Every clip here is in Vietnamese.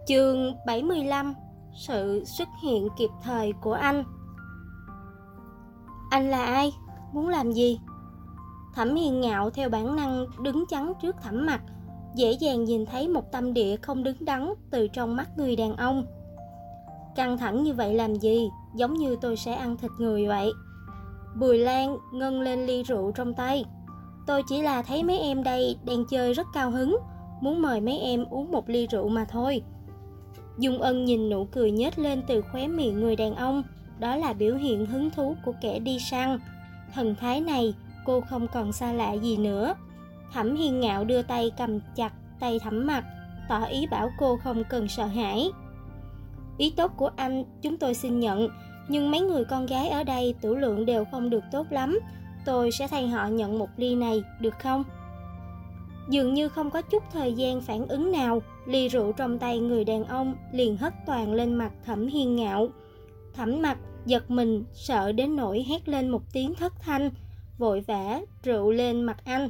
Chương 75: Sự xuất hiện kịp thời của anh. Anh là ai? Muốn làm gì? Thẩm Hiên Ngạo theo bản năng đứng chắn trước Thẩm Mặc, dễ dàng nhìn thấy một tâm địa không đứng đắn từ trong mắt người đàn ông. Căng thẳng như vậy làm gì? Giống như tôi sẽ ăn thịt người vậy. Bùi Lan ngân lên ly rượu trong tay. Tôi chỉ là thấy mấy em đây đang chơi rất cao hứng, muốn mời mấy em uống một ly rượu mà thôi. Dung Ân nhìn nụ cười nhếch lên từ khóe miệng người đàn ông, đó là biểu hiện hứng thú của kẻ đi săn. Thần thái này cô không còn xa lạ gì nữa. Thẩm Hiên Ngạo đưa tay cầm chặt tay Thẩm Mặc, tỏ ý bảo cô không cần sợ hãi. Ý tốt của anh chúng tôi xin nhận, nhưng mấy người con gái ở đây tửu lượng đều không được tốt lắm. Tôi sẽ thay họ nhận một ly này, được không? Dường như không có chút thời gian phản ứng nào, ly rượu trong tay người đàn ông liền hất toàn lên mặt Thẩm Hiên Ngạo. Thẩm Mặc giật mình, sợ đến nỗi hét lên một tiếng thất thanh, vội vã rượu lên mặt anh.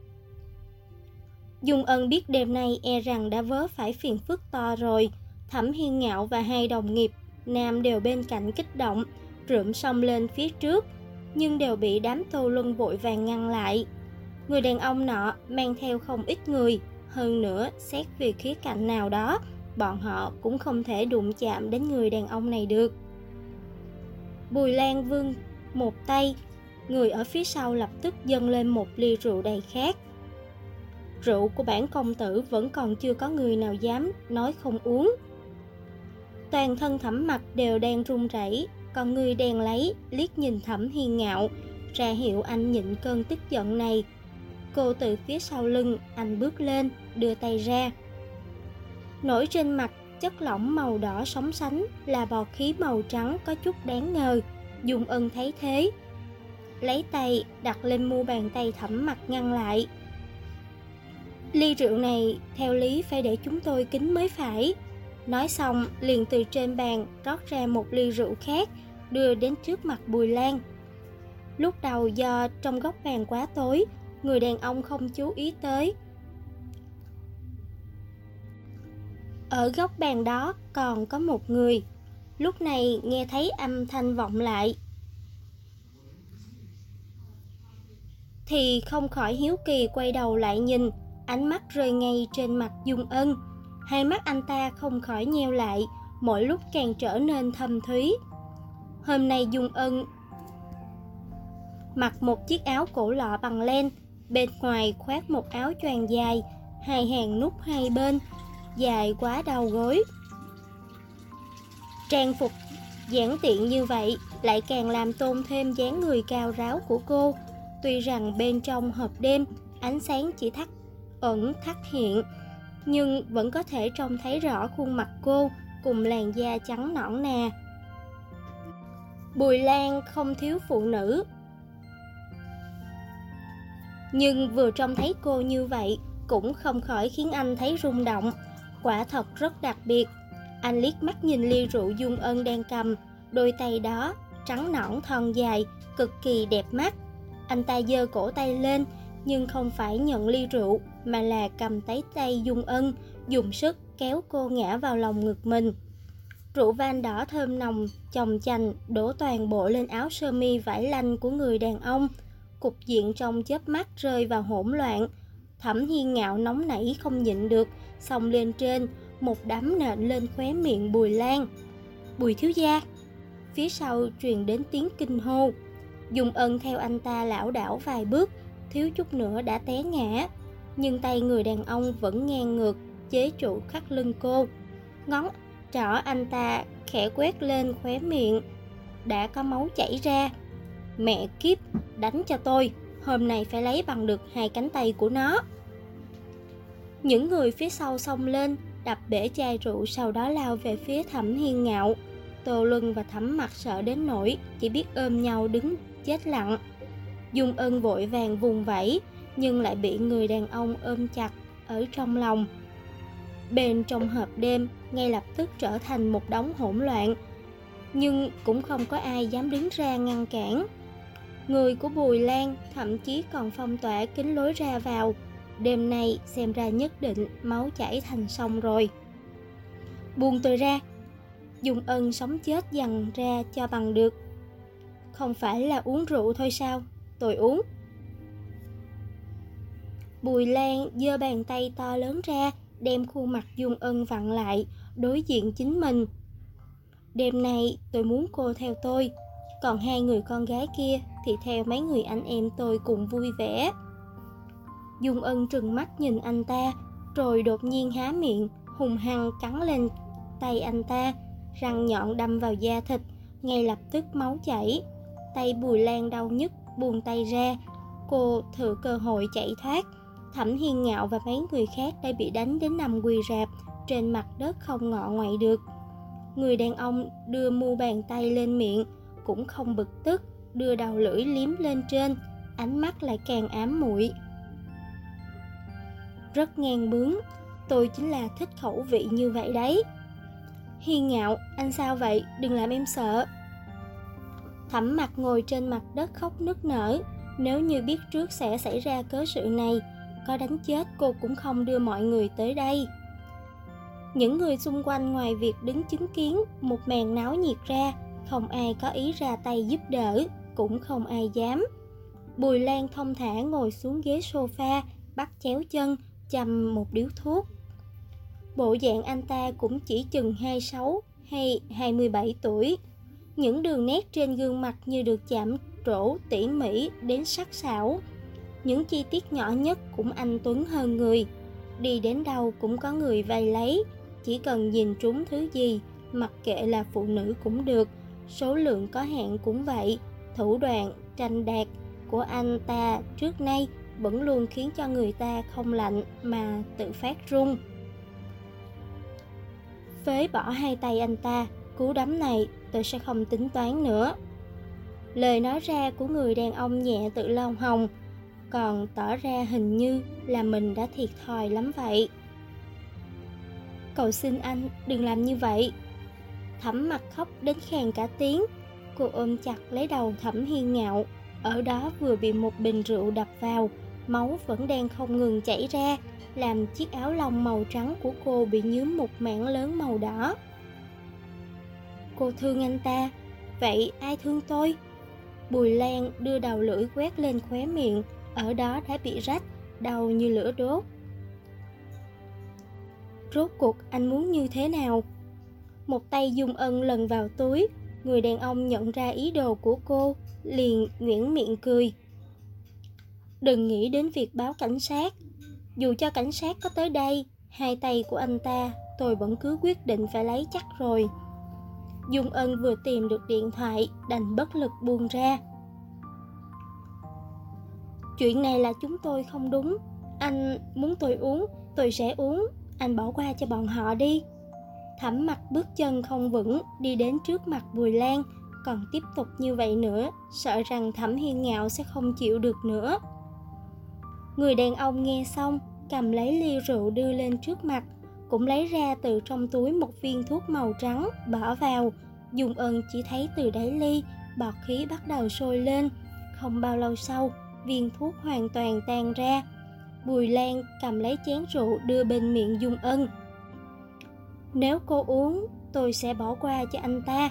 Dung Ân biết đêm nay e rằng đã vớ phải phiền phức to rồi. Thẩm Hiên Ngạo và hai đồng nghiệp nam đều bên cạnh kích động, rượm xông lên phía trước, nhưng đều bị đám Tô Luân vội vàng ngăn lại. Người đàn ông nọ mang theo không ít người, hơn nữa xét về khía cạnh nào đó, bọn họ cũng không thể đụng chạm đến người đàn ông này được. Bùi Lan vươn một tay, người ở phía sau lập tức dâng lên một ly rượu đầy khát. Rượu của bản công tử vẫn còn chưa có người nào dám nói không uống. Toàn thân Thẩm Mặc đều đang run rẩy, còn người đèn lấy liếc nhìn Thẩm Hiên Ngạo, ra hiệu anh nhịn cơn tức giận này. Cô từ phía sau lưng anh bước lên, đưa tay ra. Nổi trên mặt chất lỏng màu đỏ sóng sánh là bọt khí màu trắng có chút đáng ngờ. Dung Ân thấy thế, lấy tay đặt lên mu bàn tay Thẩm Mặc ngăn lại. Ly rượu này theo lý phải để chúng tôi kính mới phải. Nói xong liền từ trên bàn rót ra một ly rượu khác, đưa đến trước mặt Bùi Lan. Lúc đầu do trong góc bàn quá tối, người đàn ông không chú ý tới. Ở góc bàn đó còn có một người. Lúc này nghe thấy âm thanh vọng lại, thì không khỏi hiếu kỳ quay đầu lại nhìn. Ánh mắt rơi ngay trên mặt Dung Ân. Hai mắt anh ta không khỏi nheo lại, mỗi lúc càng trở nên thâm thúy. Hôm nay Dung Ân mặc một chiếc áo cổ lọ bằng len, bên ngoài khoác một áo choàng dài, hai hàng nút hai bên, dài quá đầu gối. Trang phục giản tiện như vậy lại càng làm tôn thêm dáng người cao ráo của cô. Tuy rằng bên trong hộp đêm ánh sáng chỉ thắt ẩn thắt hiện, nhưng vẫn có thể trông thấy rõ khuôn mặt cô cùng làn da trắng nõn nà. Bùi Lan không thiếu phụ nữ, nhưng vừa trông thấy cô như vậy cũng không khỏi khiến anh thấy rung động. Quả thật rất đặc biệt. Anh liếc mắt nhìn ly rượu Dung Ân đang cầm, đôi tay đó trắng nõn thon dài, cực kỳ đẹp mắt. Anh ta giơ cổ tay lên, nhưng không phải nhận ly rượu, mà là cầm lấy tay Dung Ân, dùng sức kéo cô ngã vào lòng ngực mình. Rượu vang đỏ thơm nồng chồng chành đổ toàn bộ lên áo sơ mi vải lanh của người đàn ông. Cục diện trong chớp mắt rơi vào hỗn loạn. Thẩm Hiên Ngạo nóng nảy không nhịn được, xông lên trên, một đấm nện lên khóe miệng Bùi Lan. Bùi thiếu gia! Phía sau truyền đến tiếng kinh hô. Dung Ân theo anh ta lảo đảo vài bước, thiếu chút nữa đã té ngã, nhưng tay người đàn ông vẫn ngang ngược chế trụ khắt lưng cô. Ngón trỏ anh ta khẽ quét lên khóe miệng, đã có máu chảy ra. Mẹ kiếp, đánh cho tôi, hôm nay phải lấy bằng được hai cánh tay của nó. Những người phía sau xông lên, đập bể chai rượu, sau đó lao về phía Thẩm Hiên Ngạo. Tô Luân và Thẩm Mặc sợ đến nỗi chỉ biết ôm nhau đứng chết lặng. Dung Ân vội vàng vùng vẫy, nhưng lại bị người đàn ông ôm chặt ở trong lòng. Bên trong hộp đêm ngay lập tức trở thành một đống hỗn loạn, nhưng cũng không có ai dám đứng ra ngăn cản. Người của Bùi Lan thậm chí còn phong tỏa kín lối ra vào. Đêm nay xem ra nhất định máu chảy thành sông rồi. Buông tôi ra. Dung Ân sống chết dằn ra cho bằng được. Không phải là uống rượu thôi sao? Tôi uống. Bùi Lan giơ bàn tay to lớn ra, đem khuôn mặt Dung Ân vặn lại, đối diện chính mình. Đêm nay tôi muốn cô theo tôi, còn hai người con gái kia thì theo mấy người anh em tôi cùng vui vẻ. Dung Ân trừng mắt nhìn anh ta, rồi đột nhiên há miệng, hung hăng cắn lên tay anh ta, răng nhọn đâm vào da thịt, ngay lập tức máu chảy. Tay Bùi Lan đau nhức, buông tay ra. Cô thừa cơ hội chạy thoát. Thẩm Hiên Ngạo và mấy người khác đã bị đánh đến nằm quỳ rạp trên mặt đất, không ngọ ngoậy được. Người đàn ông đưa mu bàn tay lên miệng, cũng không bực tức, đưa đầu lưỡi liếm lên trên, ánh mắt lại càng ám muội. Rất ngang bướng, tôi chính là thích khẩu vị như vậy đấy. Hiên Ngạo, anh sao vậy? Đừng làm em sợ. Thẩm Mặc ngồi trên mặt đất khóc nức nở. Nếu như biết trước sẽ xảy ra cớ sự này, có đánh chết cô cũng không đưa mọi người tới đây. Những người xung quanh ngoài việc đứng chứng kiến một màn náo nhiệt ra, không ai có ý ra tay giúp đỡ, cũng không ai dám. Bùi Lan thong thả ngồi xuống ghế sofa, bắt chéo chân, châm một điếu thuốc. Bộ dạng anh ta cũng chỉ chừng 26 hay 27 tuổi. Những đường nét trên gương mặt như được chạm trổ tỉ mỉ đến sắc sảo. Những chi tiết nhỏ nhất cũng anh tuấn hơn người. Đi đến đâu cũng có người vây lấy. Chỉ cần nhìn trúng thứ gì, mặc kệ là phụ nữ cũng được, số lượng có hạn cũng vậy. Thủ đoạn tranh đạt của anh ta trước nay vẫn luôn khiến cho người ta không lạnh mà tự phát run. Phế bỏ hai tay anh ta, cú đấm này tôi sẽ không tính toán nữa. Lời nói ra của người đàn ông nhẹ tự lau hồng, còn tỏ ra hình như là mình đã thiệt thòi lắm vậy. Cầu xin anh đừng làm như vậy. Thẩm Mặc khóc đến khàn cả tiếng. Cô ôm chặt lấy đầu Thẩm Hiên Ngạo. Ở đó vừa bị một bình rượu đập vào, máu vẫn đang không ngừng chảy ra, làm chiếc áo lông màu trắng của cô bị nhuốm một mảng lớn màu đỏ. Cô thương anh ta, vậy ai thương tôi? Bùi Lan đưa đầu lưỡi quét lên khóe miệng, ở đó đã bị rách, đau như lửa đốt. Rốt cuộc anh muốn như thế nào? Một tay Dung Ân lần vào túi, người đàn ông nhận ra ý đồ của cô, liền nhuyễn miệng cười. Đừng nghĩ đến việc báo cảnh sát. Dù cho cảnh sát có tới đây, hai tay của anh ta tôi vẫn cứ quyết định phải lấy chắc rồi. Dung Ân vừa tìm được điện thoại, đành bất lực buông ra. Chuyện này là chúng tôi không đúng. Anh muốn tôi uống, tôi sẽ uống. Anh bỏ qua cho bọn họ đi. Thẩm Mặc bước chân không vững, đi đến trước mặt Bùi Lan. Còn tiếp tục như vậy nữa, sợ rằng Thẩm Hiên Ngạo sẽ không chịu được nữa. Người đàn ông nghe xong, cầm lấy ly rượu đưa lên trước mặt, cũng lấy ra từ trong túi một viên thuốc màu trắng, bỏ vào. Dung Ân chỉ thấy từ đáy ly, bọt khí bắt đầu sôi lên. Không bao lâu sau, viên thuốc hoàn toàn tan ra. Bùi Lan cầm lấy chén rượu đưa bên miệng Dung Ân. Nếu cô uống, tôi sẽ bỏ qua cho anh ta.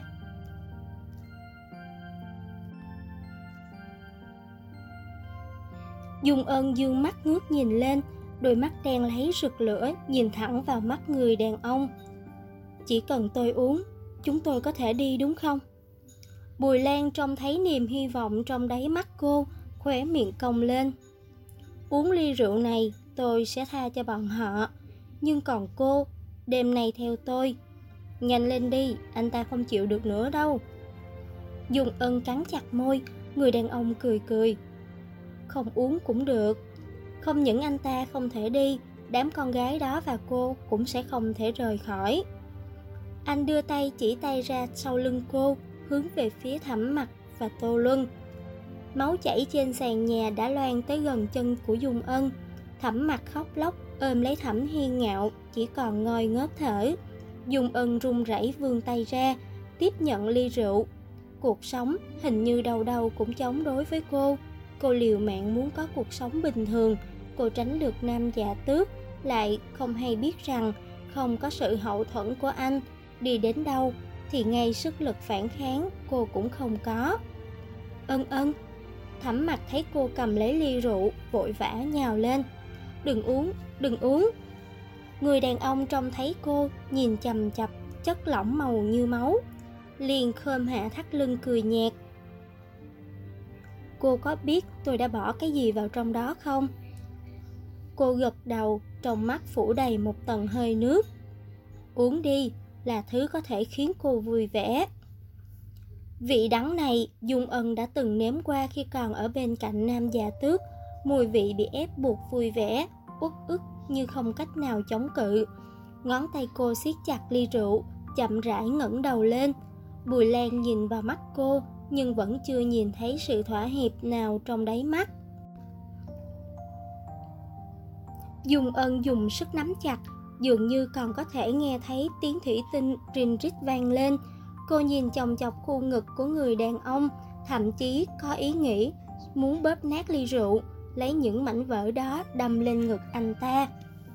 Dung Ân dương mắt ngước nhìn lên, đôi mắt đen láy rực lửa nhìn thẳng vào mắt người đàn ông. Chỉ cần tôi uống, chúng tôi có thể đi đúng không? Bùi Lan trông thấy niềm hy vọng trong đáy mắt cô, khóe miệng cong lên. Uống ly rượu này, tôi sẽ tha cho bọn họ. Nhưng còn cô, đêm nay theo tôi. Nhanh lên đi, anh ta không chịu được nữa đâu. Dung Ân cắn chặt môi, người đàn ông cười cười. Không uống cũng được. Không những anh ta không thể đi, đám con gái đó và cô cũng sẽ không thể rời khỏi. Anh đưa tay chỉ tay ra sau lưng cô, hướng về phía Thẩm Mặc và Tô Luân. Máu chảy trên sàn nhà đã loang tới gần chân của Dung Ân. Thẩm Mặc khóc lóc ôm lấy Thẩm Hiên Ngạo, chỉ còn ngoi ngớp thở. Dung Ân run rẩy vươn tay ra, tiếp nhận ly rượu. Cuộc sống hình như đâu đâu cũng chống đối với cô. Cô liều mạng muốn có cuộc sống bình thường. Cô tránh được nam dạ tước, lại không hay biết rằng không có sự hậu thuẫn của anh, đi đến đâu thì ngay sức lực phản kháng cô cũng không có. Ân Ân. Thẩm Mặc thấy cô cầm lấy ly rượu, vội vã nhào lên. Đừng uống, đừng uống. Người đàn ông trông thấy cô, nhìn chằm chặp chất lỏng màu như máu, liền khom hạ thắt lưng cười nhạt. Cô có biết tôi đã bỏ cái gì vào trong đó không? Cô gật đầu, trong mắt phủ đầy một tầng hơi nước. Uống đi, là thứ có thể khiến cô vui vẻ. Vị đắng này Dung Ân đã từng nếm qua khi còn ở bên cạnh Nam Dạ Tước. Mùi vị bị ép buộc vui vẻ, uất ức như không cách nào chống cự. Ngón tay cô siết chặt ly rượu, chậm rãi ngẩng đầu lên. Bùi Lan nhìn vào mắt cô, nhưng vẫn chưa nhìn thấy sự thỏa hiệp nào trong đáy mắt. Dung Ân dùng sức nắm chặt, dường như còn có thể nghe thấy tiếng thủy tinh rinh rít vang lên. Cô nhìn chòng chọc khu ngực của người đàn ông, thậm chí có ý nghĩ muốn bóp nát ly rượu, lấy những mảnh vỡ đó đâm lên ngực anh ta.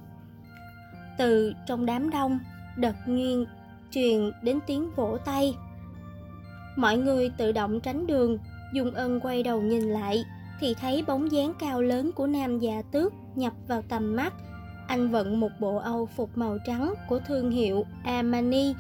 Từ trong đám đông, đột nhiên truyền đến tiếng vỗ tay. Mọi người tự động tránh đường. Dung Ân quay đầu nhìn lại thì thấy bóng dáng cao lớn của Nam Dạ Tước nhập vào tầm mắt. Anh vận một bộ âu phục màu trắng của thương hiệu Armani.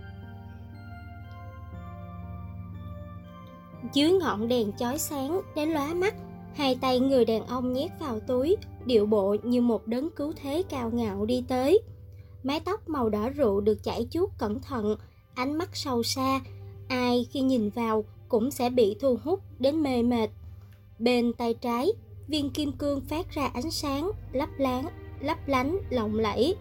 Dưới ngọn đèn chói sáng đến lóa mắt, hai tay người đàn ông nhét vào túi, điệu bộ như một đấng cứu thế cao ngạo đi tới. Mái tóc màu đỏ rượu được chải chuốt cẩn thận, ánh mắt sâu xa, ai khi nhìn vào cũng sẽ bị thu hút đến mê mệt. Bên tay trái, viên kim cương phát ra ánh sáng lấp lánh lộng lẫy.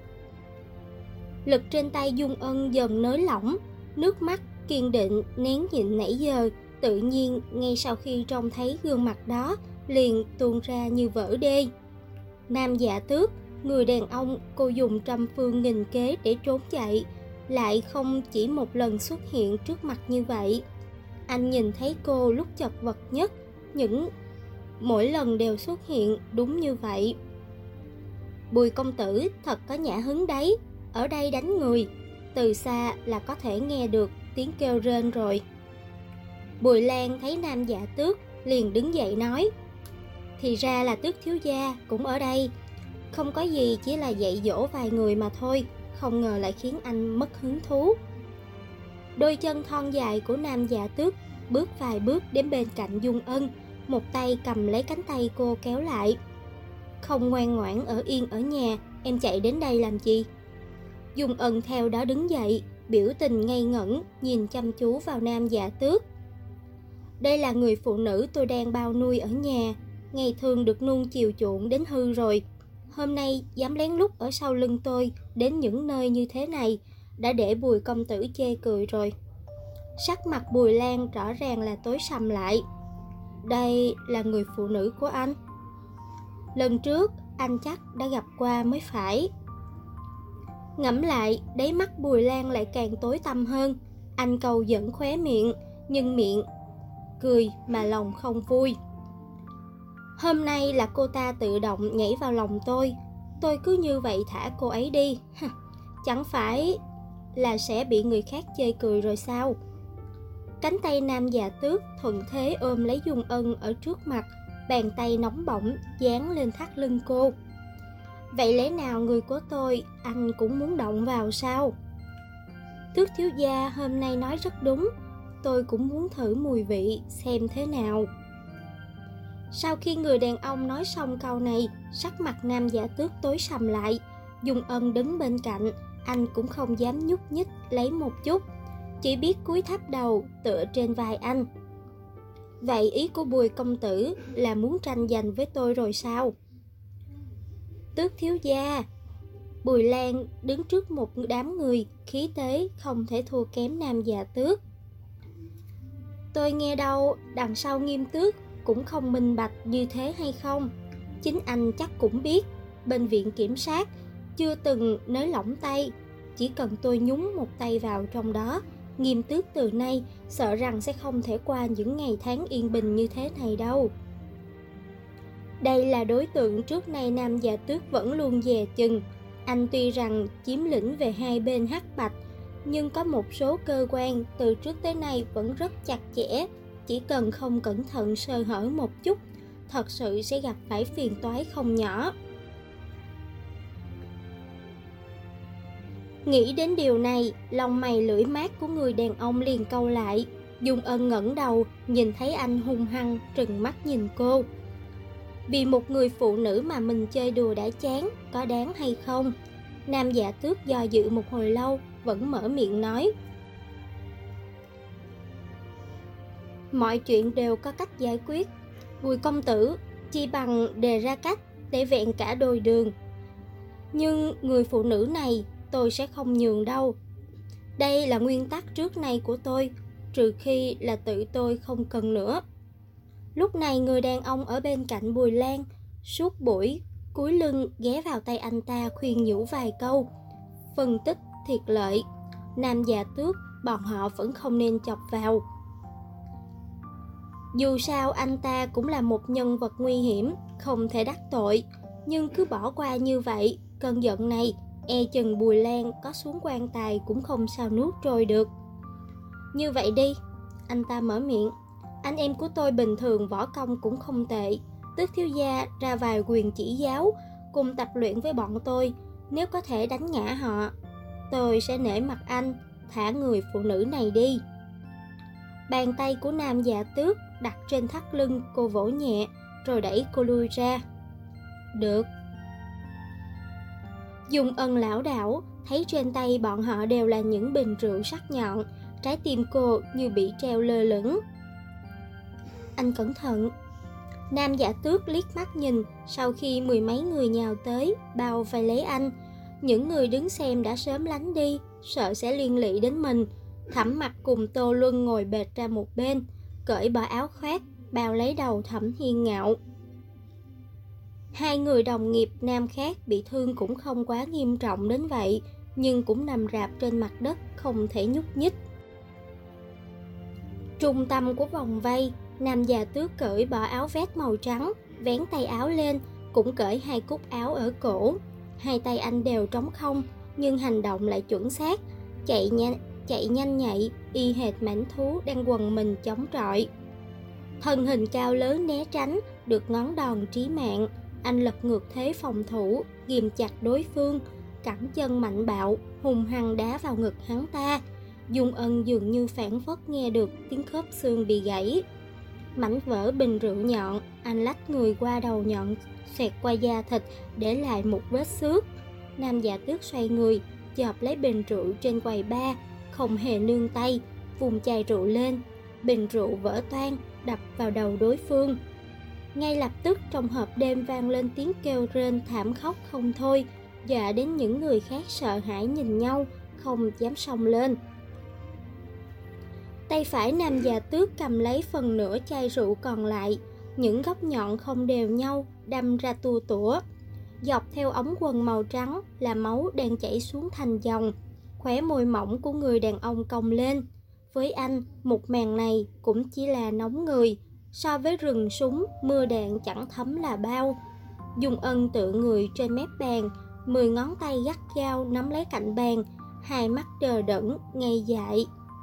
Lực trên tay Dung Ân dần nới lỏng, nước mắt kiên định nén nhịn nãy giờ, tự nhiên ngay sau khi trông thấy gương mặt đó liền tuôn ra như vỡ đê. Nam Dạ Tước, người đàn ông cô dùng trăm phương nghìn kế để trốn chạy, lại không chỉ một lần xuất hiện trước mặt như vậy. Anh nhìn thấy cô lúc chật vật nhất, mỗi lần đều xuất hiện đúng như vậy. Bùi công tử thật có nhã hứng đấy, ở đây đánh người, từ xa là có thể nghe được tiếng kêu rên rồi. Bùi Lan thấy Nam Dạ Tước liền đứng dậy nói, thì ra là Tước thiếu gia cũng ở đây. Không có gì, chỉ là dạy dỗ vài người mà thôi, không ngờ lại khiến anh mất hứng thú. Đôi chân thon dài của Nam Dạ Tước bước vài bước đến bên cạnh Dung Ân, một tay cầm lấy cánh tay cô kéo lại. Không ngoan ngoãn ở yên ở nhà, em chạy đến đây làm gì? Dung Ân theo đó đứng dậy, biểu tình ngây ngẩn nhìn chăm chú vào Nam Dạ Tước. Đây là người phụ nữ tôi đang bao nuôi ở nhà, ngày thường được nuông chiều chuộng đến hư rồi. Hôm nay dám lén lút ở sau lưng tôi đến những nơi như thế này, đã để Bùi công tử chê cười rồi. Sắc mặt Bùi Lan rõ ràng là tối sầm lại. Đây là người phụ nữ của anh. Lần trước anh chắc đã gặp qua mới phải. Ngẫm lại, đáy mắt Bùi Lan lại càng tối tăm hơn. Anh cầu giận khóe miệng, nhưng miệng cười mà lòng không vui. Hôm nay là cô ta tự động nhảy vào lòng tôi cứ như vậy thả cô ấy đi. Chẳng phải là sẽ bị người khác chê cười rồi sao? Cánh tay Nam Dạ Tước thuận thế ôm lấy Dung Ân ở trước mặt, bàn tay nóng bỏng dán lên thắt lưng cô. Vậy lẽ nào người của tôi anh cũng muốn động vào sao? Tước thiếu gia hôm nay nói rất đúng, tôi cũng muốn thử mùi vị xem thế nào. Sau khi người đàn ông nói xong câu này, sắc mặt Nam Dạ Tước tối sầm lại. Dung Ân đứng bên cạnh, anh cũng không dám nhúc nhích lấy một chút, chỉ biết cúi thấp đầu tựa trên vai anh. Vậy ý của Bùi công tử là muốn tranh giành với tôi rồi sao? Tước thiếu gia. Bùi Lan đứng trước một đám người, khí thế không thể thua kém Nam Dạ Tước. Tôi nghe đâu đằng sau Nghiêm tước cũng không minh bạch như thế hay không? Chính anh chắc cũng biết, bên viện kiểm sát chưa từng nới lỏng tay. Chỉ cần tôi nhúng một tay vào trong đó, Nghiêm tước từ nay sợ rằng sẽ không thể qua những ngày tháng yên bình như thế này đâu. Đây là đối tượng trước nay Nam Dạ Tước vẫn luôn dè chừng. Anh tuy rằng chiếm lĩnh về hai bên hắc bạch, nhưng có một số cơ quan từ trước tới nay vẫn rất chặt chẽ, chỉ cần không cẩn thận sơ hở một chút, thật sự sẽ gặp phải phiền toái không nhỏ. Nghĩ đến điều này, lông mày lưỡi mát của người đàn ông liền cau lại. Dung Ân ngẩng đầu, nhìn thấy anh hung hăng trừng mắt nhìn cô. Vì một người phụ nữ mà mình chơi đùa đã chán, có đáng hay không? Nam Dạ Tước do dự một hồi lâu, vẫn mở miệng nói. Mọi chuyện đều có cách giải quyết. Bùi công tử, chi bằng đề ra cách để vẹn cả đôi đường. Nhưng người phụ nữ này tôi sẽ không nhường đâu. Đây là nguyên tắc trước nay của tôi, trừ khi là tự tôi không cần nữa. Lúc này người đàn ông ở bên cạnh Bùi Lan suốt buổi cúi lưng ghé vào tay anh ta khuyên nhủ vài câu, phân tích thiệt lợi. Nam Dạ Tước bọn họ vẫn không nên chọc vào. Dù sao anh ta cũng là một nhân vật nguy hiểm, không thể đắc tội, nhưng cứ bỏ qua như vậy, cơn giận này e chừng Bùi Lan có xuống quan tài cũng không sao nuốt trôi được. Như vậy đi, anh ta mở miệng. Anh em của tôi bình thường võ công cũng không tệ, Tước thiếu gia ra vài quyền chỉ giáo, cùng tập luyện với bọn tôi. Nếu có thể đánh ngã họ, tôi sẽ nể mặt anh, thả người phụ nữ này đi. Bàn tay của Nam Dạ Tước đặt trên thắt lưng cô, vỗ nhẹ rồi đẩy cô lui ra. Được. Dung Ân lảo đảo, thấy trên tay bọn họ đều là những bình rượu sắc nhọn, trái tim cô như bị treo lơ lửng. Anh cẩn thận. Nam Dạ Tước liếc mắt nhìn, sau khi mười mấy người nhào tới, bao vây lấy anh. Những người đứng xem đã sớm lánh đi, sợ sẽ liên lụy đến mình. Thẩm Mặc cùng Tô Luân ngồi bệt ra một bên, cởi bỏ áo khoác, bao lấy đầu Thẩm Hiên Ngạo. Hai người đồng nghiệp nam khác bị thương cũng không quá nghiêm trọng đến vậy, nhưng cũng nằm rạp trên mặt đất không thể nhúc nhích. Trung tâm của vòng vây, Nam Dạ Tước cởi bỏ áo vest màu trắng, vén tay áo lên, cũng cởi hai cúc áo ở cổ. Hai tay anh đều trống không, nhưng hành động lại chuẩn xác, chạy nhanh nhạy, y hệt mãnh thú đang quần mình chống chọi. Thân hình cao lớn né tránh được ngón đòn trí mạng, anh lật ngược thế phòng thủ, ghìm chặt đối phương, cẳng chân mạnh bạo, hung hăng đá vào ngực hắn ta. Dung Ân dường như phảng phất nghe được tiếng khớp xương bị gãy. Mảnh vỡ bình rượu nhọn, anh lách người qua đầu nhọn, xẹt qua da thịt, để lại một vết xước. Nam Dạ Tước xoay người, chộp lấy bình rượu trên quầy bar, không hề nương tay, vùng chai rượu lên. Bình rượu vỡ toang, đập vào đầu đối phương. Ngay lập tức trong hộp đêm vang lên tiếng kêu rên thảm khóc không thôi, dọa đến những người khác sợ hãi nhìn nhau, không dám xông lên. Tay phải Nam Dạ Tước cầm lấy phần nửa chai rượu còn lại, những góc nhọn không đều nhau đâm ra tua tủa. Dọc theo ống quần màu trắng là máu đang chảy xuống thành dòng. Khóe môi mỏng của người đàn ông cong lên. Với anh, một màn này cũng chỉ là nóng người, so với rừng súng, mưa đạn chẳng thấm là bao. Dung Ân tựa người trên mép bàn, 10 ngón tay gắt gao nắm lấy cạnh bàn, hai mắt đờ đẫn, ngây dại.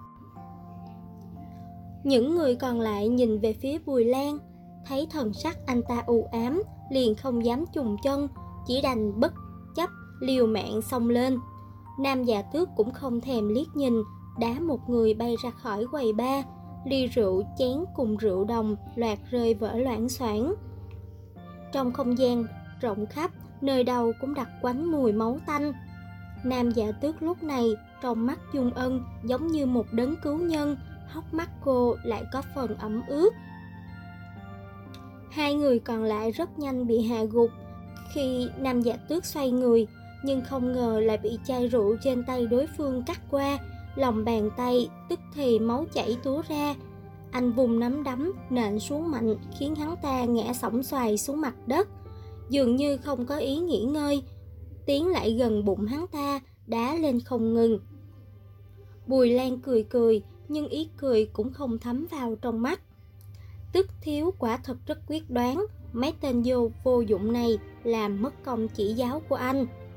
Những người còn lại nhìn về phía Bùi Lan, thấy thần sắc anh ta u ám, liền không dám chùng chân, chỉ đành bất chấp liều mạng xông lên. Nam Dạ Tước cũng không thèm liếc nhìn, đá một người bay ra khỏi quầy bar, ly rượu, chén cùng rượu đồng loạt rơi vỡ loảng xoảng. Trong không gian rộng khắp, nơi đâu cũng đặc quánh mùi máu tanh. Nam Dạ Tước lúc này trong mắt Dung Ân giống như một đấng cứu nhân, hốc mắt cô lại có phần ẩm ướt. Hai người còn lại rất nhanh bị hạ gục khi Nam Dạ Tước xoay người, nhưng không ngờ lại bị chai rượu trên tay đối phương cắt qua, lòng bàn tay tức thì máu chảy túa ra. Anh vùng nắm đấm nện xuống mạnh, khiến hắn ta ngã xõng xoài xuống mặt đất, dường như không có ý nghỉ ngơi, tiến lại gần bụng hắn ta, đá lên không ngừng. Bùi Lan cười cười, nhưng ý cười cũng không thấm vào trong mắt. Tức thiếu quả thật rất quyết đoán, mấy tên vô dụng này làm mất công chỉ giáo của anh.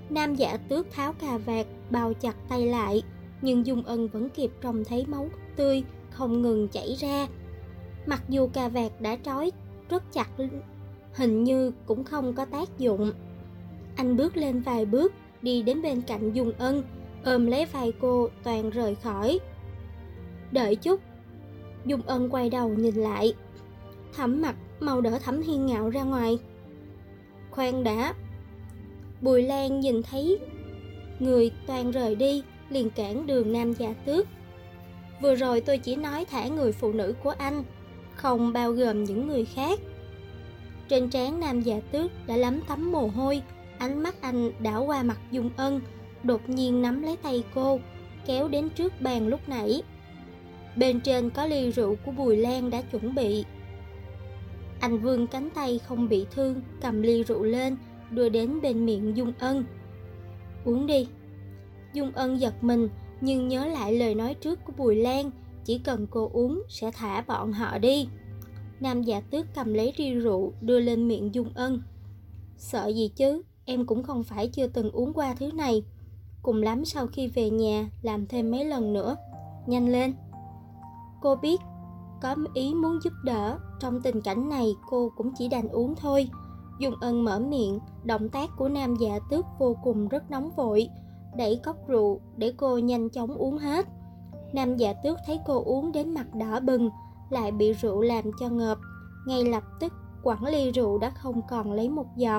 Nam Dạ Tước tháo cà vạt bao chặt tay lại, nhưng Dung Ân vẫn kịp trông thấy máu tươi không ngừng chảy ra. Mặc dù cà vạt đã trói rất chặt, hình như cũng không có tác dụng. Anh bước lên vài bước, đi đến bên cạnh Dung Ân, ôm lấy vai cô toàn rời khỏi. Đợi chút. Dung Ân quay đầu nhìn lại. Thẩm Mặc, mau đỡ Thẩm Hiên Ngạo ra ngoài. Khoan đã. Bùi Lan nhìn thấy người toàn rời đi, liền cản đường Nam Dạ Tước. Vừa rồi tôi chỉ nói thả người phụ nữ của anh, không bao gồm những người khác. Trên trán Nam Dạ Tước đã lấm tấm mồ hôi, ánh mắt anh đảo qua mặt Dung Ân, đột nhiên nắm lấy tay cô, kéo đến trước bàn lúc nãy. Bên trên có ly rượu của Bùi Lan đã chuẩn bị. Anh vươn cánh tay không bị thương, cầm ly rượu lên, đưa đến bên miệng Dung Ân. Uống đi. Dung Ân giật mình, nhưng nhớ lại lời nói trước của Bùi Lan, chỉ cần cô uống sẽ thả bọn họ đi. Nam Dạ Tước cầm lấy ly rượu đưa lên miệng Dung Ân. Sợ gì chứ, em cũng không phải chưa từng uống qua thứ này. Cùng lắm sau khi về nhà làm thêm mấy lần nữa. Nhanh lên. Cô biết có ý muốn giúp đỡ, trong tình cảnh này cô cũng chỉ đành uống thôi. Dung Ân mở miệng, động tác của Nam Dạ Tước vô cùng rất nóng vội, đẩy cốc rượu để cô nhanh chóng uống hết. Nam Dạ Tước thấy cô uống đến mặt đỏ bừng, lại bị rượu làm cho ngợp, ngay lập tức quẳng ly rượu đã không còn lấy một giọt.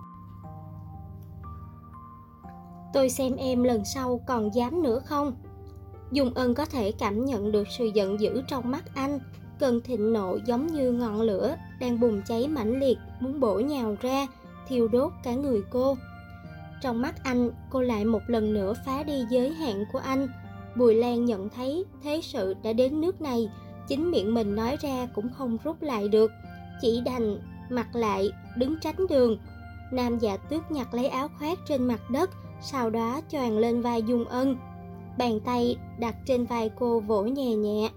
Tôi xem em lần sau còn dám nữa không? Dung Ân có thể cảm nhận được sự giận dữ trong mắt anh, cơn thịnh nộ giống như ngọn lửa đang bùng cháy mãnh liệt, muốn bổ nhào ra, thiêu đốt cả người cô. Trong mắt anh, cô lại một lần nữa phá đi giới hạn của anh. Bùi Lan nhận thấy thế sự đã đến nước này, chính miệng mình nói ra cũng không rút lại được, chỉ đành mặc lại, đứng tránh đường. Nam Dạ Tước nhặt lấy áo khoác trên mặt đất, sau đó choàng lên vai Dung Ân. Bàn tay đặt trên vai cô vỗ nhẹ nhẹ.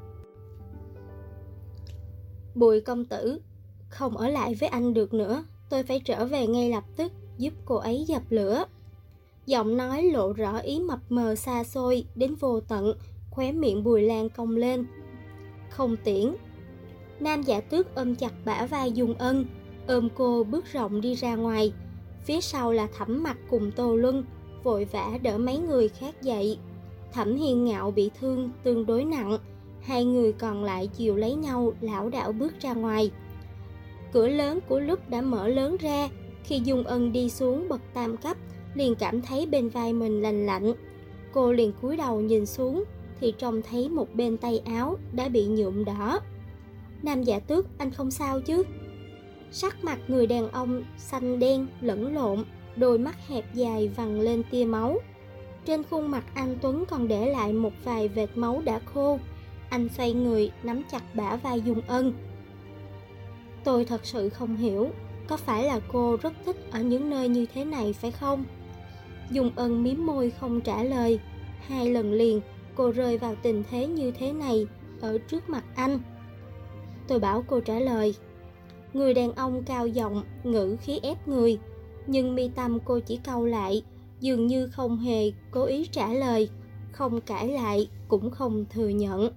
Bùi công tử, không ở lại với anh được nữa, tôi phải trở về ngay lập tức giúp cô ấy dập lửa. Giọng nói lộ rõ ý mập mờ xa xôi đến vô tận, khóe miệng Bùi Lan cong lên. Không tiễn. Nam Dạ Tước ôm chặt bả vai Dung Ân, ôm cô bước rộng đi ra ngoài. Phía sau là Thẩm Mặc cùng Tô Luân, vội vã đỡ mấy người khác dậy. Thẩm Hiên Ngạo bị thương tương đối nặng, hai người còn lại dìu lấy nhau lảo đảo bước ra ngoài. Cửa lớn của lúc đã mở lớn ra, khi Dung Ân đi xuống bậc tam cấp, liền cảm thấy bên vai mình lạnh lạnh. Cô liền cúi đầu nhìn xuống, thì trông thấy một bên tay áo đã bị nhuộm đỏ. Nam Dạ Tước, anh không sao chứ? Sắc mặt người đàn ông xanh đen lẫn lộn, đôi mắt hẹp dài vằn lên tia máu. Trên khuôn mặt anh Tuấn còn để lại một vài vệt máu đã khô. Anh xoay người nắm chặt bả vai Dung Ân. Tôi thật sự không hiểu, có phải là cô rất thích ở những nơi như thế này phải không? Dung Ân mím môi không trả lời. 2 lần liền cô rơi vào tình thế như thế này ở trước mặt anh. Tôi bảo cô trả lời. Người đàn ông cao giọng, ngữ khí ép người, nhưng mi tâm cô chỉ cau lại, dường như không hề cố ý trả lời, không cãi lại, cũng không thừa nhận.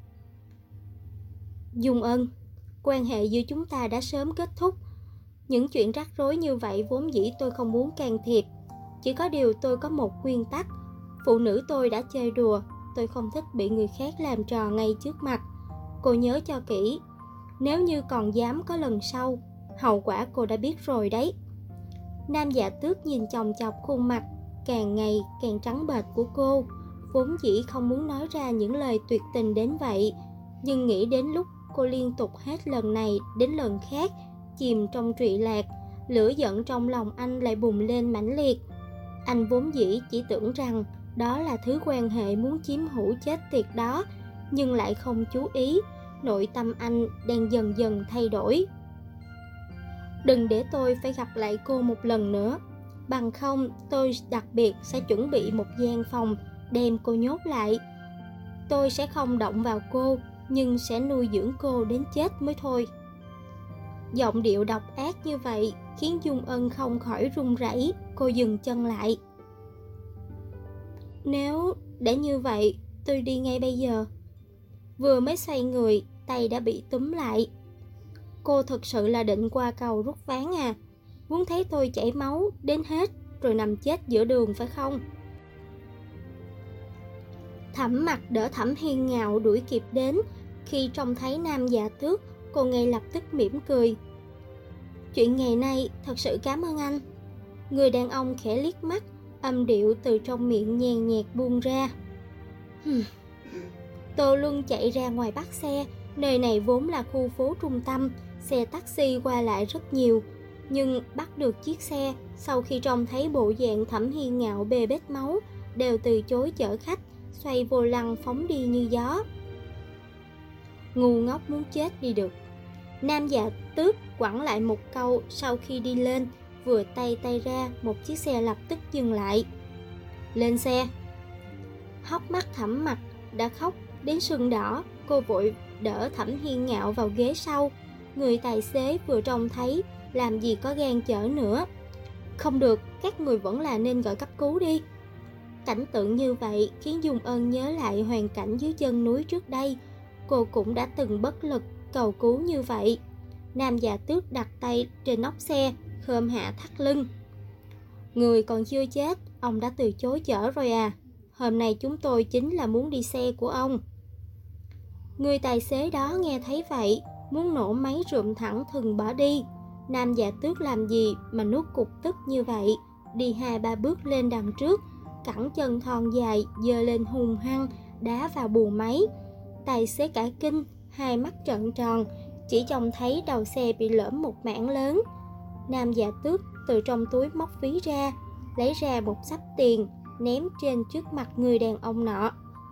Dung Ân, quan hệ giữa chúng ta đã sớm kết thúc. Những chuyện rắc rối như vậy vốn dĩ tôi không muốn can thiệp. Chỉ có điều tôi có một nguyên tắc. Phụ nữ tôi đã chơi đùa, tôi không thích bị người khác làm trò ngay trước mặt. Cô nhớ cho kỹ, nếu như còn dám có lần sau, hậu quả cô đã biết rồi đấy. Nam Dạ Tước nhìn chòng chọc khuôn mặt càng ngày càng trắng bệch của cô, vốn dĩ không muốn nói ra những lời tuyệt tình đến vậy, nhưng nghĩ đến lúc cô liên tục hết lần này đến lần khác chìm trong trụy lạc, lửa giận trong lòng anh lại bùng lên mãnh liệt. Anh vốn dĩ chỉ tưởng rằng đó là thứ quan hệ muốn chiếm hữu chết tiệt đó, nhưng lại không chú ý nội tâm anh đang dần dần thay đổi. Đừng để tôi phải gặp lại cô một lần nữa, bằng không tôi đặc biệt sẽ chuẩn bị một gian phòng đem cô nhốt lại. Tôi sẽ không động vào cô, nhưng sẽ nuôi dưỡng cô đến chết mới thôi. Giọng điệu độc ác như vậy khiến Dung Ân không khỏi run rẩy, Cô dừng chân lại. Nếu đã như vậy, tôi đi ngay bây giờ. Vừa mới xoay người, tay đã bị túm lại. Cô thực sự là định qua cầu rút ván à? Muốn thấy tôi chảy máu đến hết rồi nằm chết giữa đường phải không? Thẩm Mặc đỡ Thẩm Hiên Ngạo đuổi kịp đến. Khi trông thấy Nam Dạ Tước, cô ngay lập tức mỉm cười. Chuyện ngày nay thật sự cảm ơn anh. Người đàn ông khẽ liếc mắt, âm điệu từ trong miệng nhàn nhạt buông ra. Tô Luân chạy ra ngoài bắt xe. Nơi này vốn là khu phố trung tâm, xe taxi qua lại rất nhiều. Nhưng bắt được chiếc xe, sau khi trông thấy bộ dạng Thẩm Hiên Ngạo bê bết máu, đều từ chối chở khách, xoay vô lăng phóng đi như gió. Ngu ngốc muốn chết đi được. Nam Dạ Tước quẳng lại một câu sau khi đi lên, vừa tay ra, một chiếc xe lập tức dừng lại. Lên xe. Hốc mắt Thẩm Mặc đã khóc đến sưng đỏ, cô vội đỡ Thẩm Hiên Ngạo vào ghế sau. Người tài xế vừa trông thấy, làm gì có gan chở nữa. Không được, các người vẫn là nên gọi cấp cứu đi. Cảnh tượng như vậy khiến Dung Ân nhớ lại hoàn cảnh dưới chân núi trước đây. Cô cũng đã từng bất lực cầu cứu như vậy. Nam Dạ Tước đặt tay trên nóc xe, khom hạ thắt lưng. Người còn chưa chết, ông đã từ chối chở rồi à? Hôm nay chúng tôi chính là muốn đi xe của ông. Người tài xế đó nghe thấy vậy, muốn nổ máy rượm thẳng thừng bỏ đi. Nam Dạ Tước làm gì mà nuốt cục tức như vậy, đi 2-3 bước lên đằng trước, cẳng chân thon dài giơ lên hung hăng đá vào buồng máy. Tài xế cả kinh, hai mắt trợn tròn, chỉ trông thấy đầu xe bị lõm một mảng lớn. Nam Dạ Tước từ trong túi móc ví ra, lấy ra một xấp tiền, ném trên trước mặt người đàn ông nọ.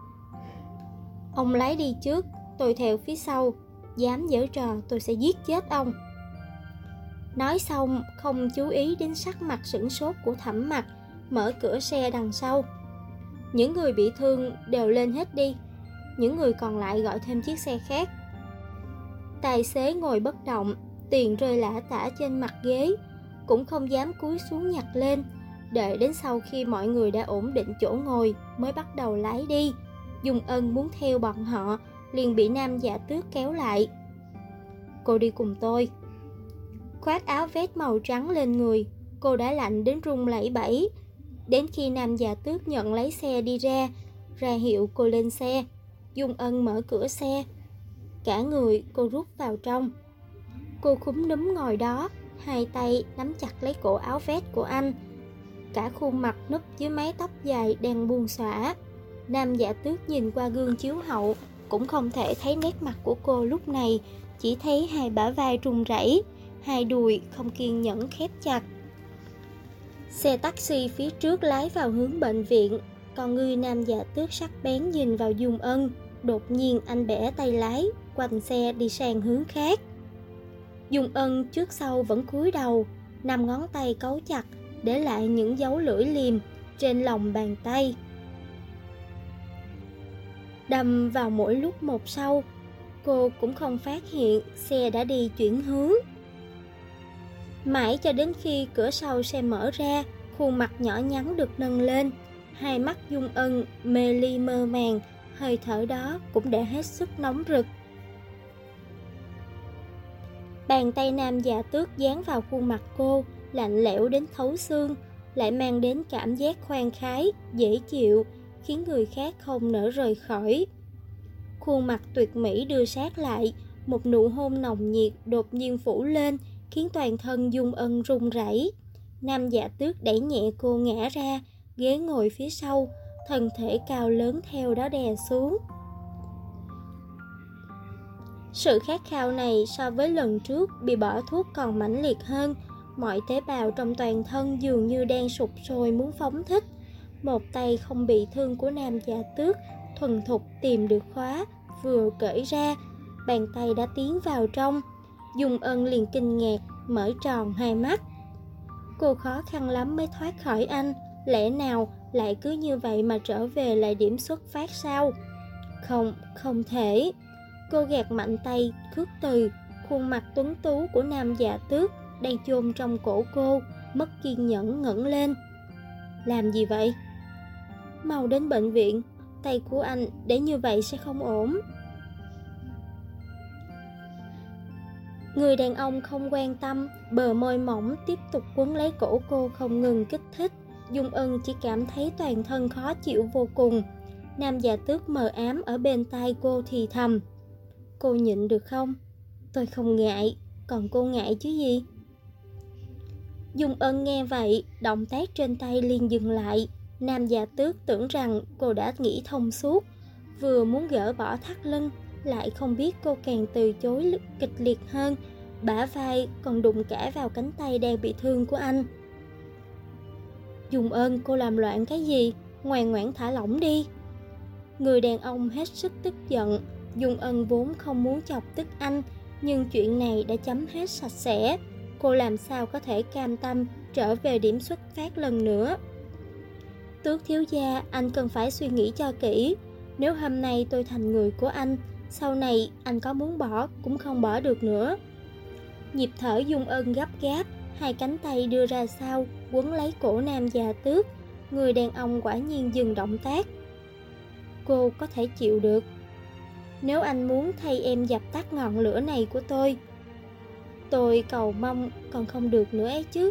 Ông lái đi trước, tôi theo phía sau. Dám giở trò tôi sẽ giết chết ông. Nói xong không chú ý đến sắc mặt sửng sốt của Thẩm Mặc, mở cửa xe đằng sau. Những người bị thương đều lên hết đi, những người còn lại gọi thêm chiếc xe khác. Tài xế ngồi bất động, tiền rơi lả tả trên mặt ghế, cũng không dám cúi xuống nhặt lên. Đợi đến sau khi mọi người đã ổn định chỗ ngồi mới bắt đầu lái đi. Dung Ân muốn theo bọn họ, liền bị Nam Dạ Tước kéo lại. Cô đi cùng tôi. Khoác áo vest màu trắng lên người, cô đã lạnh đến run lẩy bẩy. Đến khi Nam Dạ Tước nhận lấy xe đi ra hiệu cô lên xe. Dung Ân mở cửa xe, cả người cô rút vào trong. Cô khúm núm ngồi đó, hai tay nắm chặt lấy cổ áo vest của anh, cả khuôn mặt núp dưới mái tóc dài đang buông xõa. Nam Dạ Tước nhìn qua gương chiếu hậu, cũng không thể thấy nét mặt của cô lúc này, chỉ thấy hai bả vai run rẩy, hai đùi không kiên nhẫn khép chặt. Xe taxi phía trước lái vào hướng bệnh viện, còn người Nam Dạ Tước sắc bén nhìn vào Dung Ân. Đột nhiên anh bẻ tay lái, quành xe đi sang hướng khác. Dung Ân trước sau vẫn cúi đầu, 5 ngón tay cấu chặt, để lại những dấu lưỡi liềm trên lòng bàn tay. Đâm vào mỗi lúc một sau, cô cũng không phát hiện xe đã đi chuyển hướng. Mãi cho đến khi cửa sau xe mở ra, khuôn mặt nhỏ nhắn được nâng lên, hai mắt Dung Ân mê ly mơ màng, hơi thở đó cũng đã hết sức nóng rực. Bàn tay Nam Dạ Tước dán vào khuôn mặt cô, lạnh lẽo đến thấu xương, lại mang đến cảm giác khoan khoái, dễ chịu, khiến người khác không nỡ rời khỏi. Khuôn mặt tuyệt mỹ đưa sát lại, một nụ hôn nồng nhiệt đột nhiên phủ lên, khiến toàn thân Dung Ân run rẩy. Nam Dạ Tước đẩy nhẹ cô ngã ra, ghế ngồi phía sau, thân thể cao lớn theo đó đè xuống. Sự khát khao này so với lần trước bị bỏ thuốc còn mãnh liệt hơn, mọi tế bào trong toàn thân dường như đang sụp sôi muốn phóng thích. Một tay không bị thương của Nam Dạ Tước thuần thục tìm được khóa, vừa cởi ra, bàn tay đã tiến vào trong. Dung Ân liền kinh ngạc, mở tròn hai mắt. Cô khó khăn lắm mới thoát khỏi anh, lẽ nào lại cứ như vậy mà trở về lại điểm xuất phát sao? Không thể. Cô gạt mạnh tay khước từ, khuôn mặt tuấn tú của Nam Dạ Tước đang chôn trong cổ cô, mất kiên nhẫn ngẩng lên. Làm gì vậy? Mau đến bệnh viện, tay của anh để như vậy sẽ không ổn. Người đàn ông không quan tâm, bờ môi mỏng tiếp tục quấn lấy cổ cô không ngừng kích thích. Dung Ân chỉ cảm thấy toàn thân khó chịu vô cùng. Nam Dạ Tước mờ ám ở bên tai cô thì thầm. Cô nhịn được không? Tôi không ngại, còn cô ngại chứ gì? Dung Ân nghe vậy, động tác trên tay liền dừng lại. Nam Dạ Tước tưởng rằng cô đã nghĩ thông suốt, vừa muốn gỡ bỏ thắt lưng, lại không biết cô càng từ chối kịch liệt hơn, bả vai còn đụng cả vào cánh tay đang bị thương của anh. Dung Ân, cô làm loạn cái gì? Ngoan ngoãn thả lỏng đi. Người đàn ông hết sức tức giận. Dung Ân vốn không muốn chọc tức anh, nhưng chuyện này đã chấm hết sạch sẽ. Cô làm sao có thể cam tâm trở về điểm xuất phát lần nữa? Tước thiếu gia, anh cần phải suy nghĩ cho kỹ. Nếu hôm nay tôi thành người của anh, sau này anh có muốn bỏ cũng không bỏ được nữa. Nhịp thở Dung Ân gấp gáp, hai cánh tay đưa ra sau, quấn lấy cổ Nam Dạ Tước. Người đàn ông quả nhiên dừng động tác. Cô có thể chịu được. Nếu anh muốn thay em dập tắt ngọn lửa này của tôi cầu mong còn không được nữa ấy chứ.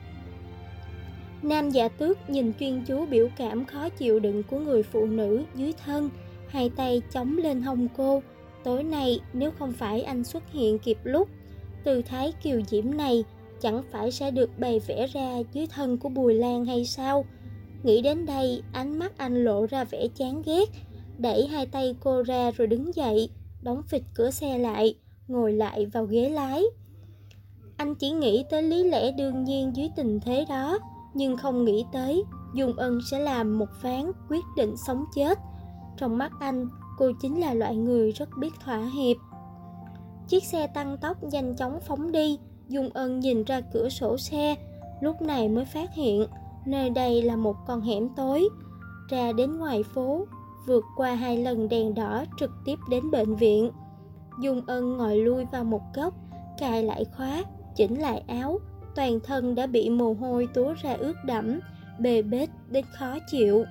Nam Dạ Tước nhìn chuyên chú biểu cảm khó chịu đựng của người phụ nữ dưới thân, hai tay chống lên hông cô. Tối nay nếu không phải anh xuất hiện kịp lúc, tư thái kiều diễm này chẳng phải sẽ được bày vẽ ra dưới thân của Bùi Lan hay sao? Nghĩ đến đây, ánh mắt anh lộ ra vẻ chán ghét, đẩy hai tay cô ra rồi đứng dậy, đóng phịch cửa xe lại, ngồi lại vào ghế lái. Anh chỉ nghĩ tới lý lẽ đương nhiên dưới tình thế đó, nhưng không nghĩ tới Dung Ân sẽ làm một ván quyết định sống chết. Trong mắt anh, cô chính là loại người rất biết thỏa hiệp. Chiếc xe tăng tốc nhanh chóng phóng đi. Dung Ân nhìn ra cửa sổ xe, lúc này mới phát hiện nơi đây là một con hẻm tối. Ra đến ngoài phố, vượt qua 2 lần đèn đỏ trực tiếp đến bệnh viện. Dung Ân ngồi lui vào một góc, cài lại khóa, chỉnh lại áo. Toàn thân đã bị mồ hôi túa ra ướt đẫm, bê bết đến khó chịu.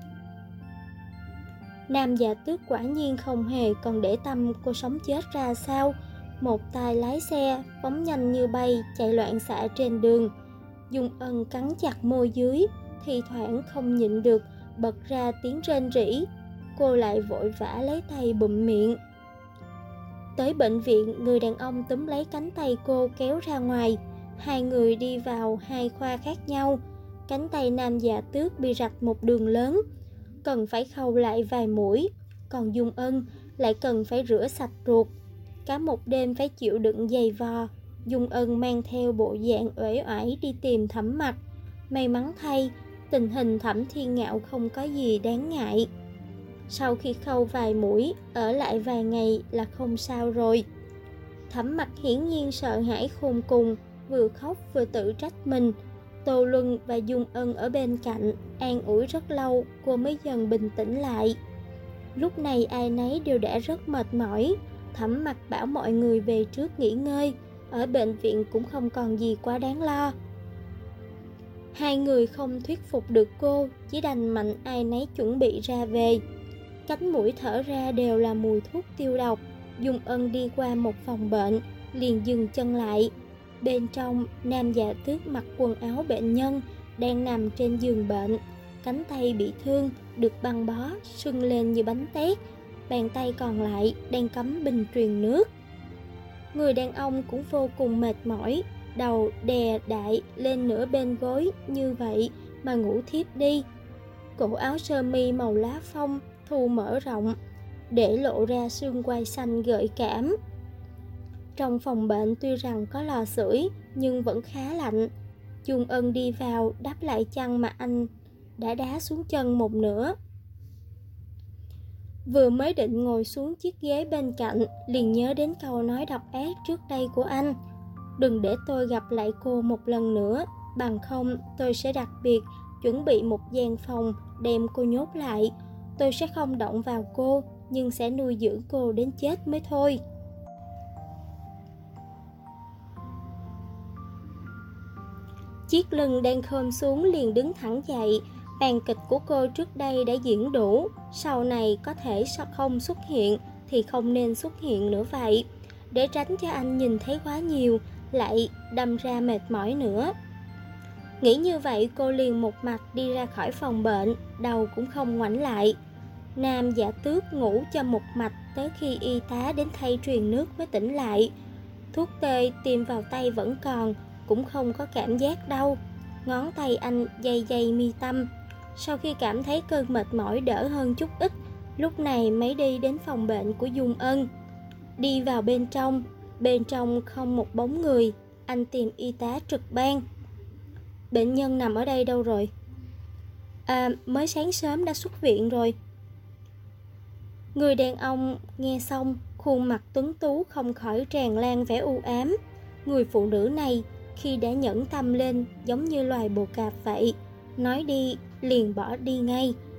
Nam Dạ Tước quả nhiên không hề còn để tâm cô sống chết ra sao. Một tay lái xe phóng nhanh như bay chạy loạn xạ trên đường. Dung Ân cắn chặt môi dưới, thi thoảng không nhịn được bật ra tiếng rên rỉ. Cô lại vội vã lấy tay bụm miệng. Tới bệnh viện, người đàn ông túm lấy cánh tay cô kéo ra ngoài. Hai người đi vào 2 khoa khác nhau. Cánh tay Nam Dạ Tước bị rạch một đường lớn, cần phải khâu lại vài mũi. Còn Dung Ân lại cần phải rửa sạch ruột. Cả một đêm phải chịu đựng giày vò. Dung Ân mang theo bộ dạng uể oải đi tìm Thẩm Mặc. May mắn thay, tình hình Thẩm Thiên Ngạo không có gì đáng ngại. Sau khi khâu vài mũi, ở lại vài ngày là không sao rồi. Thẩm Mặc hiển nhiên sợ hãi khôn cùng, vừa khóc vừa tự trách mình. Tô Luân và Dung Ân ở bên cạnh an ủi rất lâu, cô mới dần bình tĩnh lại. Lúc này ai nấy đều đã rất mệt mỏi. Thẩm Mặc bảo mọi người về trước nghỉ ngơi, ở bệnh viện cũng không còn gì quá đáng lo. Hai người không thuyết phục được cô, chỉ đành mạnh ai nấy chuẩn bị ra về. Cánh mũi thở ra đều là mùi thuốc tiêu độc. Dung Ân đi qua một phòng bệnh, liền dừng chân lại. Bên trong, Nam Dạ Tước mặc quần áo bệnh nhân, đang nằm trên giường bệnh. Cánh tay bị thương, được băng bó, sưng lên như bánh tét. Bàn tay còn lại đang cắm bình truyền nước. Người đàn ông cũng vô cùng mệt mỏi, đầu đè đại lên nửa bên gối như vậy mà ngủ thiếp đi. Cổ áo sơ mi màu lá phong thu mở rộng, để lộ ra xương quai xanh gợi cảm. Trong phòng bệnh tuy rằng có lò sưởi nhưng vẫn khá lạnh. Dung Ân đi vào đắp lại chăn mà anh đã đá xuống chân một nửa. Vừa mới định ngồi xuống chiếc ghế bên cạnh, liền nhớ đến câu nói độc ác trước đây của anh. Đừng để tôi gặp lại cô một lần nữa, bằng không tôi sẽ đặc biệt chuẩn bị một gian phòng đem cô nhốt lại. Tôi sẽ không động vào cô, nhưng sẽ nuôi dưỡng cô đến chết mới thôi. Chiếc lưng đang khom xuống liền đứng thẳng dậy. Màn kịch của cô trước đây đã diễn đủ, sau này có thể sao không xuất hiện thì không nên xuất hiện nữa vậy. Để tránh cho anh nhìn thấy quá nhiều, lại đâm ra mệt mỏi nữa. Nghĩ như vậy, cô liền một mạch đi ra khỏi phòng bệnh, đầu cũng không ngoảnh lại. Nam Giả Tước ngủ cho một mạch tới khi y tá đến thay truyền nước mới tỉnh lại. Thuốc tê tiêm vào tay vẫn còn, cũng không có cảm giác đau. Ngón tay anh day day mi tâm. Sau khi cảm thấy cơn mệt mỏi đỡ hơn chút ít, lúc này mới đi đến phòng bệnh của Dung Ân. Đi vào bên trong không một bóng người. Anh tìm y tá trực ban. Bệnh nhân nằm ở đây đâu rồi? Mới sáng sớm đã xuất viện rồi. Người đàn ông nghe xong, khuôn mặt tuấn tú không khỏi tràn lan vẻ u ám. Người phụ nữ này khi đã nhẫn tâm lên giống như loài bồ cạp vậy, nói đi liền bỏ đi ngay.